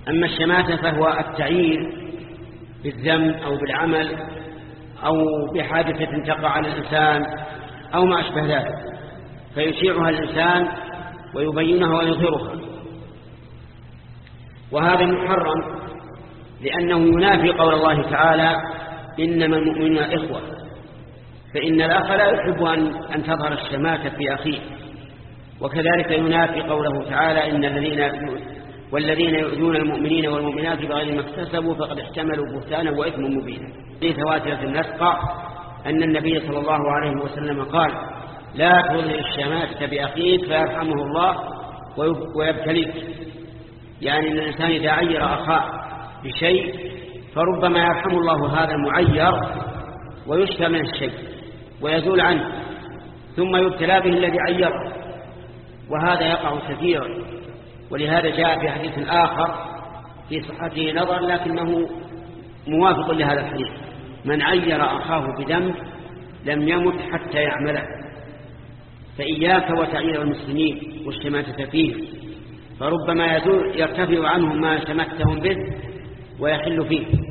أما الشماتة فهو التعيير بالذنب أو بالعمل أو بحادثة تقع على الإنسان أو ما أشبه ذلك، فيشيعها الإنسان ويبينها ويظهرها، وهذا محرم لأنه ينافي قول الله تعالى إنما المؤمنون إخوة، فإن الأخ لا يحب أن تظهر الشماتة في أخيه، وكذلك ينافي قوله تعالى والذين يؤذون المؤمنين والمؤمنات بغير ما اكتسبوا فقد احتملوا بهتانا وإثما مبينا. في تواترة النسقة أن النبي صلى الله عليه وسلم قال لا تظهر الشماتة بأخيك فيرحمه الله ويبتليك، يعني أن الإنسان إذا عير أخاه بشيء فربما يرحم الله هذا المعير ويشفى من الشيء ويزول عنه، ثم يبتلى به الذي عيره، وهذا يقع كثيرا. ولهذا جاء في حديث آخر في صحته نظر لكنه موافق لهذا الحديث: من عير أخاه بذنب لم يمت حتى يعمله. فإياك وتعيير المسلمين والشماتة فيه، فربما يرتفع عنهم ما شمتهم به ويحل فيه.